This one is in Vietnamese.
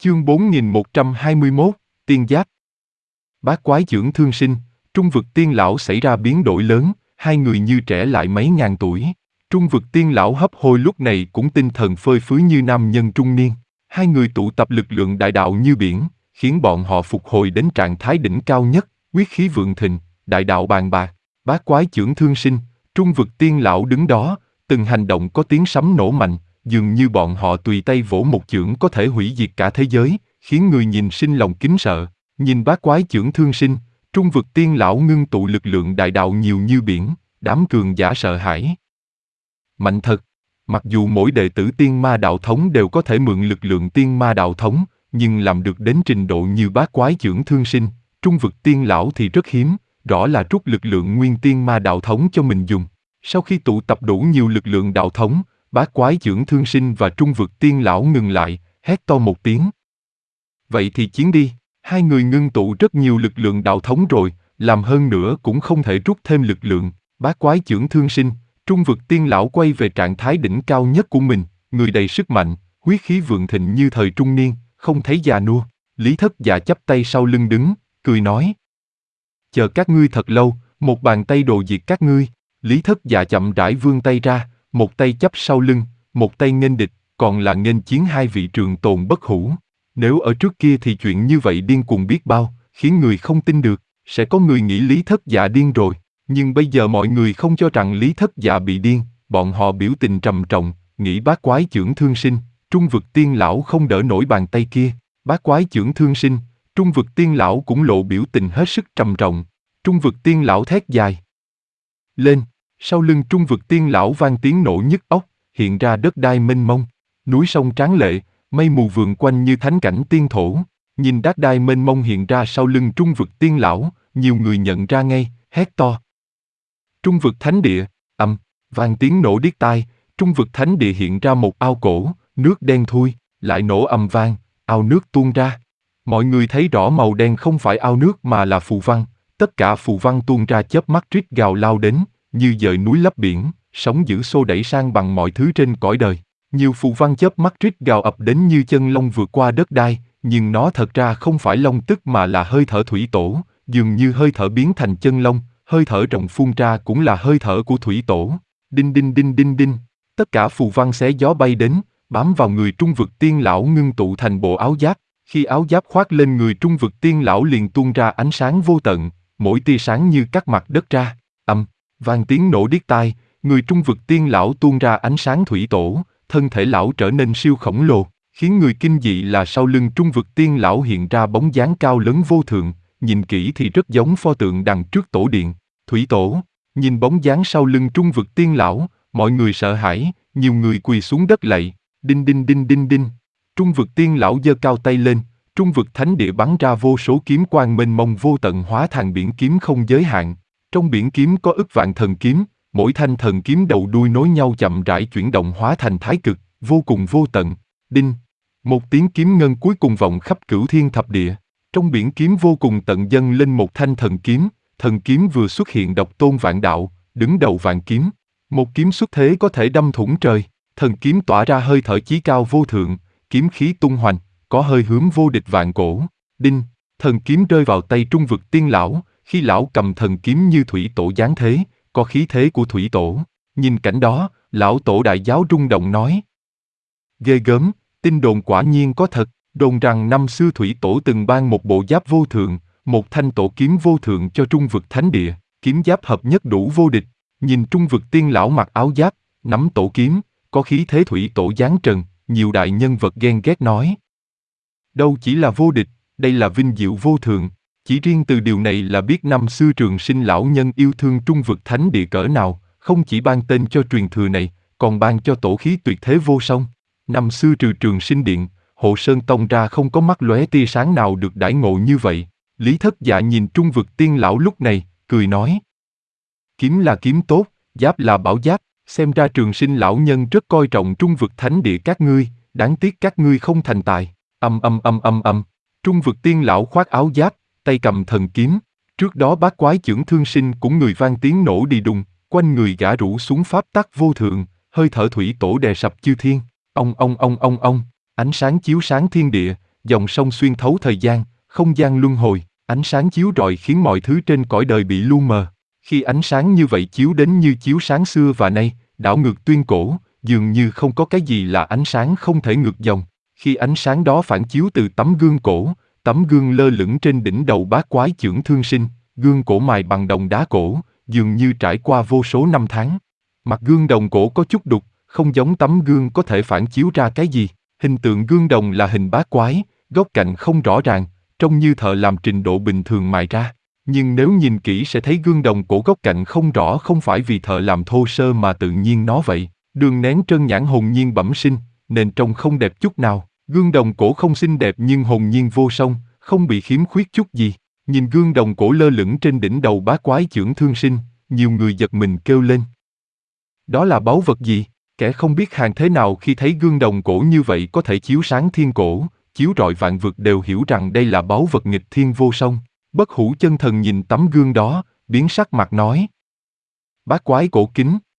Chương 4121, Tiên Giáp. Bát quái chưởng thương sinh, Trung vực tiên lão xảy ra biến đổi lớn, hai người như trẻ lại mấy ngàn tuổi. Trung vực tiên lão hấp hối lúc này cũng tinh thần phơi phới như nam nhân trung niên. Hai người tụ tập lực lượng đại đạo như biển, khiến bọn họ phục hồi đến trạng thái đỉnh cao nhất, quyết khí vượng thịnh, đại đạo bàn bạc. Bát quái chưởng thương sinh, Trung vực tiên lão đứng đó, từng hành động có tiếng sấm nổ mạnh, dường như bọn họ tùy tay vỗ một chưởng có thể hủy diệt cả thế giới, khiến người nhìn sinh lòng kính sợ. Nhìn bát quái chưởng thương sinh, Trung vực tiên lão ngưng tụ lực lượng đại đạo nhiều như biển, đám cường giả sợ hãi. Mạnh thật! Mặc dù mỗi đệ tử tiên ma đạo thống đều có thể mượn lực lượng tiên ma đạo thống, nhưng làm được đến trình độ như bát quái chưởng thương sinh, Trung vực tiên lão thì rất hiếm, rõ là rút lực lượng nguyên tiên ma đạo thống cho mình dùng. Sau khi tụ tập đủ nhiều lực lượng đạo thống, bát quái chưởng thương sinh và Trung vực tiên lão ngừng lại, hét to một tiếng. Vậy thì chiến đi! Hai người ngưng tụ rất nhiều lực lượng đạo thống rồi, làm hơn nữa cũng không thể rút thêm lực lượng. Bát quái chưởng thương sinh, Trung vực tiên lão quay về trạng thái đỉnh cao nhất của mình, người đầy sức mạnh, huyết khí vượng thịnh như thời trung niên, không thấy già nua. Lý Thất Dạ chắp tay sau lưng đứng, cười nói. Chờ các ngươi thật lâu, một bàn tay đồ diệt các ngươi. Lý Thất Dạ chậm rãi vươn tay ra, một tay chắp sau lưng, một tay nghênh địch, còn là nghênh chiến hai vị trường tồn bất hủ. Nếu ở trước kia thì chuyện như vậy điên cuồng biết bao, khiến người không tin được, sẽ có người nghĩ Lý Thất Dạ điên rồi. Nhưng bây giờ mọi người không cho rằng Lý Thất Dạ bị điên, bọn họ biểu tình trầm trọng, nghĩ bát quái chưởng thương sinh, Trung vực tiên lão không đỡ nổi bàn tay kia. Bát quái chưởng thương sinh, Trung vực tiên lão cũng lộ biểu tình hết sức trầm trọng. Trung vực tiên lão thét dài lên, sau lưng Trung vực tiên lão vang tiếng nổ nhức óc, hiện ra đất đai mênh mông, núi sông tráng lệ, mây mù vườn quanh như thánh cảnh tiên thổ. Nhìn đất đai mênh mông hiện ra sau lưng Trung vực tiên lão, nhiều người nhận ra ngay, hét to. Trung vực thánh địa, vang tiếng nổ điếc tai, Trung vực thánh địa hiện ra một ao cổ, nước đen thui, lại nổ ầm vang, ao nước tuôn ra. Mọi người thấy rõ màu đen không phải ao nước mà là phù văn, tất cả phù văn tuôn ra chớp mắt rít gào lao đến, như dời núi lấp biển, sóng dữ xô đẩy sang bằng mọi thứ trên cõi đời. Nhiều phù văn chớp mắt rít gào ập đến như chân long vượt qua đất đai, nhưng nó thật ra không phải long tức mà là hơi thở thủy tổ, dường như hơi thở biến thành chân long, hơi thở rộng phun ra cũng là hơi thở của thủy tổ. Đinh đinh đinh đinh đinh, tất cả phù văn xé gió bay đến, bám vào người Trung vực tiên lão ngưng tụ thành bộ áo giáp. Khi áo giáp khoác lên người Trung vực tiên lão liền tuôn ra ánh sáng vô tận, mỗi tia sáng như cắt mặt đất ra. Vang tiếng nổ điếc tai, người Trung vực tiên lão tuôn ra ánh sáng thủy tổ, thân thể lão trở nên siêu khổng lồ, khiến người kinh dị là sau lưng Trung vực tiên lão hiện ra bóng dáng cao lớn vô thượng, nhìn kỹ thì rất giống pho tượng đằng trước tổ điện. Thủy tổ, nhìn bóng dáng sau lưng Trung vực tiên lão, mọi người sợ hãi, nhiều người quỳ xuống đất lạy. Đinh đinh đinh đinh đinh, Trung vực tiên lão giơ cao tay lên, Trung vực thánh địa bắn ra vô số kiếm quang mênh mông vô tận hóa thành biển kiếm không giới hạn. Trong biển kiếm có ức vạn thần kiếm, mỗi thanh thần kiếm đầu đuôi nối nhau chậm rãi chuyển động hóa thành thái cực, vô cùng vô tận. Đinh, một tiếng kiếm ngân cuối cùng vọng khắp cửu thiên thập địa. Trong biển kiếm vô cùng tận dâng lên một thanh thần kiếm vừa xuất hiện độc tôn vạn đạo, đứng đầu vạn kiếm. Một kiếm xuất thế có thể đâm thủng trời, thần kiếm tỏa ra hơi thở chí cao vô thượng, kiếm khí tung hoành, có hơi hướng vô địch vạn cổ. Đinh, thần kiếm rơi vào tay Trung vực tiên lão, khi lão cầm thần kiếm như thủy tổ giáng thế, có khí thế của thủy tổ. Nhìn cảnh đó, lão tổ đại giáo rung động nói. Ghê gớm, tin đồn quả nhiên có thật, đồn rằng năm xưa thủy tổ từng ban một bộ giáp vô thượng, một thanh tổ kiếm vô thượng cho Trung vực thánh địa, kiếm giáp hợp nhất đủ vô địch. Nhìn Trung vực tiên lão mặc áo giáp, nắm tổ kiếm, có khí thế thủy tổ giáng trần, nhiều đại nhân vật ghen ghét nói. Đâu chỉ là vô địch, đây là vinh diệu vô thượng. Chỉ riêng từ điều này là biết năm xưa Trường Sinh lão nhân yêu thương Trung vực thánh địa cỡ nào, không chỉ ban tên cho truyền thừa này, còn ban cho tổ khí tuyệt thế vô song. Năm xưa trừ Trường Sinh điện, Hộ Sơn tông ra không có mắt lóe tia sáng nào được đãi ngộ như vậy. Lý Thất Dạ nhìn Trung vực tiên lão lúc này, cười nói. Kiếm là kiếm tốt, giáp là bảo giáp, xem ra Trường Sinh lão nhân rất coi trọng Trung vực thánh địa các ngươi, đáng tiếc các ngươi không thành tài. Trung vực tiên lão khoác áo giáp, tay cầm thần kiếm. Trước đó bát quái chưởng thương sinh cũng người vang tiếng nổ đi đùng, quanh người gã rủ xuống pháp tắc vô thượng, hơi thở thủy tổ đè sập chư thiên. Ông, ánh sáng chiếu sáng thiên địa, dòng sông xuyên thấu thời gian, không gian luân hồi, ánh sáng chiếu rọi khiến mọi thứ trên cõi đời bị lu mờ. Khi ánh sáng như vậy chiếu đến như chiếu sáng xưa và nay, đảo ngược tuyên cổ, dường như không có cái gì là ánh sáng không thể ngược dòng. Khi ánh sáng đó phản chiếu từ tấm gương cổ, tấm gương lơ lửng trên đỉnh đầu bát quái chưởng thương sinh, gương cổ mài bằng đồng đá cổ, dường như trải qua vô số năm tháng. Mặt gương đồng cổ có chút đục, không giống tấm gương có thể phản chiếu ra cái gì. Hình tượng gương đồng là hình bát quái, góc cạnh không rõ ràng, trông như thợ làm trình độ bình thường mài ra. Nhưng nếu nhìn kỹ sẽ thấy gương đồng cổ góc cạnh không rõ không phải vì thợ làm thô sơ mà tự nhiên nó vậy. Đường nén trơn nhẵn hồn nhiên bẩm sinh, nên trông không đẹp chút nào. Gương đồng cổ không xinh đẹp nhưng hồn nhiên vô song, không bị khiếm khuyết chút gì. Nhìn gương đồng cổ lơ lửng trên đỉnh đầu bát quái chưởng thương sinh, nhiều người giật mình kêu lên. Đó là báu vật gì? Kẻ không biết hàng thế nào khi thấy gương đồng cổ như vậy có thể chiếu sáng thiên cổ, chiếu rọi vạn vực đều hiểu rằng đây là báu vật nghịch thiên vô song. Bất hủ chân thần nhìn tấm gương đó, biến sắc mặt nói. Bát quái cổ kính,